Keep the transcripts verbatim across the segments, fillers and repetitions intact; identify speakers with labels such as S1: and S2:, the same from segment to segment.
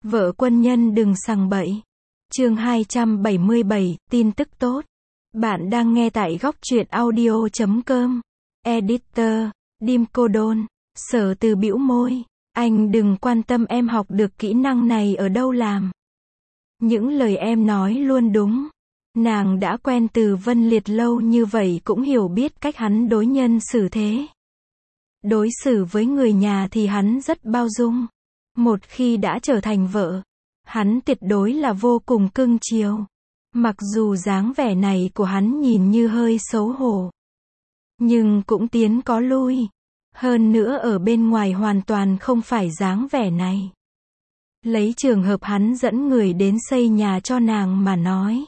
S1: Vợ quân nhân đừng sằng bậy. Chương hai trăm bảy mươi bảy, tin tức tốt. Bạn đang nghe tại góc truyện audio chấm com. Editor, Dim Cô Đôn. Sở Từ bĩu môi. Anh đừng quan tâm em học được kỹ năng này ở đâu làm. Những lời em nói luôn đúng. Nàng đã quen Từ Vân Liệt lâu như vậy cũng hiểu biết cách hắn đối nhân xử thế. Đối xử với người nhà thì hắn rất bao dung. Một khi đã trở thành vợ, hắn tuyệt đối là vô cùng cưng chiều. Mặc dù dáng vẻ này của hắn nhìn như hơi xấu hổ, nhưng cũng tiến có lui. Hơn nữa ở bên ngoài hoàn toàn không phải dáng vẻ này. Lấy trường hợp hắn dẫn người đến xây nhà cho nàng mà nói.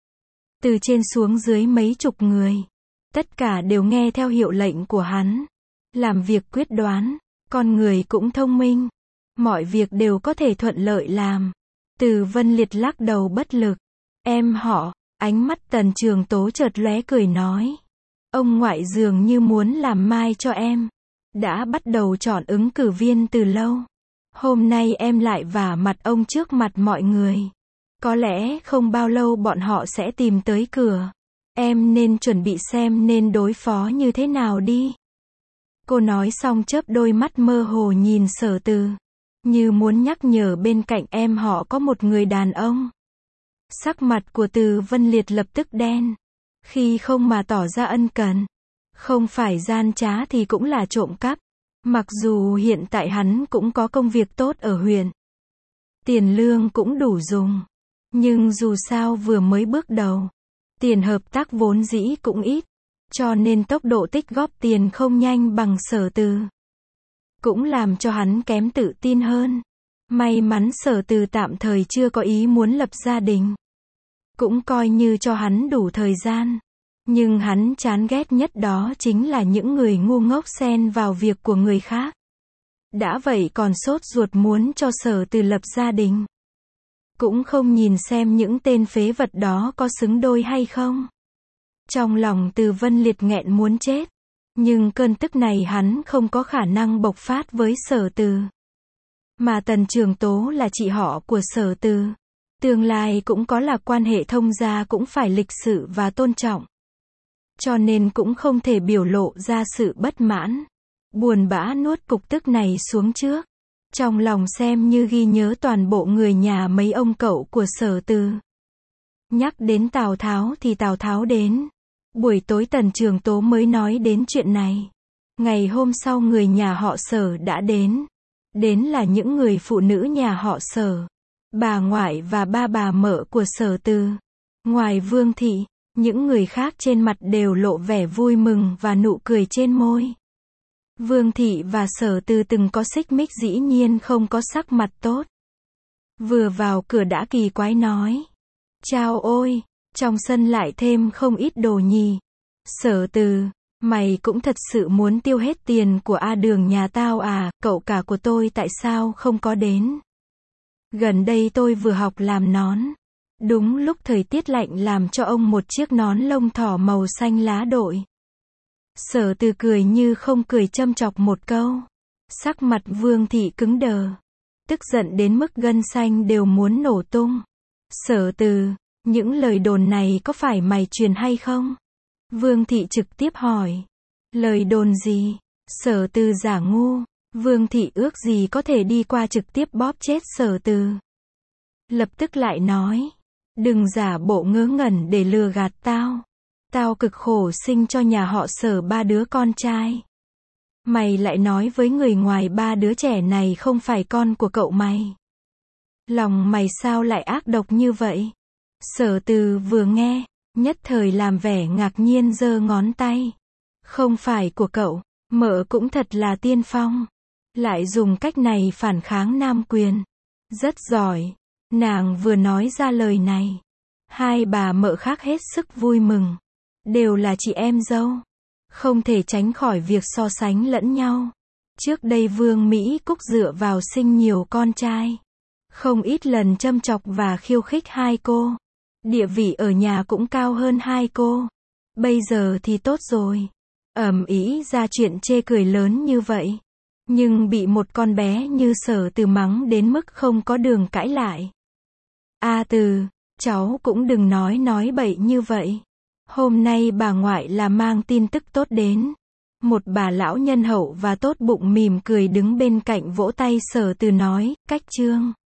S1: Từ trên xuống dưới mấy chục người, tất cả đều nghe theo hiệu lệnh của hắn. Làm việc quyết đoán, con người cũng thông minh. Mọi việc đều có thể thuận lợi làm. Từ Vân Liệt lắc đầu bất lực. Em họ, ánh mắt Tần Trường Tố chợt lóe cười nói. Ông ngoại dường như muốn làm mai cho em. Đã bắt đầu chọn ứng cử viên từ lâu. Hôm nay em lại vả mặt ông trước mặt mọi người. Có lẽ không bao lâu bọn họ sẽ tìm tới cửa. Em nên chuẩn bị xem nên đối phó như thế nào đi. Cô nói xong chớp đôi mắt mơ hồ nhìn Sở Từ. Như muốn nhắc nhở bên cạnh em họ có một người đàn ông. Sắc mặt của Từ Vân Liệt lập tức đen. Khi không mà tỏ ra ân cần. Không phải gian trá thì cũng là trộm cắp. Mặc dù hiện tại hắn cũng có công việc tốt ở huyện. Tiền lương cũng đủ dùng. Nhưng dù sao vừa mới bước đầu. Tiền hợp tác vốn dĩ cũng ít. Cho nên tốc độ tích góp tiền không nhanh bằng Sở Từ. Cũng làm cho hắn kém tự tin hơn. May mắn Sở Từ tạm thời chưa có ý muốn lập gia đình. Cũng coi như cho hắn đủ thời gian. Nhưng hắn chán ghét nhất đó chính là những người ngu ngốc xen vào việc của người khác. Đã vậy còn sốt ruột muốn cho Sở Từ lập gia đình. Cũng không nhìn xem những tên phế vật đó có xứng đôi hay không. Trong lòng Từ Vân Liệt nghẹn muốn chết. Nhưng cơn tức này hắn không có khả năng bộc phát với Sở Từ. Mà Tần Trường Tố là chị họ của Sở Từ. Tương lai cũng có là quan hệ thông gia cũng phải lịch sự và tôn trọng. Cho nên cũng không thể biểu lộ ra sự bất mãn. Buồn bã nuốt cục tức này xuống trước. Trong lòng xem như ghi nhớ toàn bộ người nhà mấy ông cậu của Sở Từ. Nhắc đến Tào Tháo thì Tào Tháo đến. Buổi tối Tần Trường Tố mới nói đến chuyện này. Ngày hôm sau người nhà họ Sở đã đến. Đến là những người phụ nữ nhà họ Sở. Bà ngoại và ba bà mợ của Sở Từ. Ngoài Vương Thị, những người khác trên mặt đều lộ vẻ vui mừng và nụ cười trên môi. Vương Thị và Sở Từ từng có xích mích dĩ nhiên không có sắc mặt tốt. Vừa vào cửa đã kỳ quái nói. Chao ôi, trong sân lại thêm không ít đồ nhì. Sở Từ, mày cũng thật sự muốn tiêu hết tiền của A Đường nhà tao à, cậu cả của tôi tại sao không có đến. Gần đây tôi vừa học làm nón. Đúng lúc thời tiết lạnh làm cho ông một chiếc nón lông thỏ màu xanh lá đội. Sở Từ cười như không cười châm chọc một câu. Sắc mặt Vương Thị cứng đờ. Tức giận đến mức gân xanh đều muốn nổ tung. Sở Từ, những lời đồn này có phải mày truyền hay không? Vương Thị trực tiếp hỏi. Lời đồn gì? Sở Từ giả ngu. Vương Thị ước gì có thể đi qua trực tiếp bóp chết Sở Từ. Lập tức lại nói. Đừng giả bộ ngớ ngẩn để lừa gạt tao. Tao cực khổ sinh cho nhà họ Sở ba đứa con trai. Mày lại nói với người ngoài ba đứa trẻ này không phải con của cậu mày. Lòng mày sao lại ác độc như vậy? Sở Từ vừa nghe, nhất thời làm vẻ ngạc nhiên giơ ngón tay. Không phải của cậu, mợ cũng thật là tiên phong. Lại dùng cách này phản kháng nam quyền. Rất giỏi. Nàng vừa nói ra lời này. Hai bà mợ khác hết sức vui mừng. Đều là chị em dâu. Không thể tránh khỏi việc so sánh lẫn nhau. Trước đây Vương Mỹ Cúc dựa vào sinh nhiều con trai. Không ít lần châm chọc và khiêu khích hai cô. Địa vị ở nhà cũng cao hơn hai cô. Bây giờ thì tốt rồi. Ầm ĩ ra chuyện chê cười lớn như vậy. Nhưng bị một con bé như Sở Từ mắng đến mức không có đường cãi lại. A Từ, cháu cũng đừng nói nói bậy như vậy. Hôm nay bà ngoại là mang tin tức tốt đến. Một bà lão nhân hậu và tốt bụng mỉm cười đứng bên cạnh vỗ tay Sở Từ nói, cách Trương.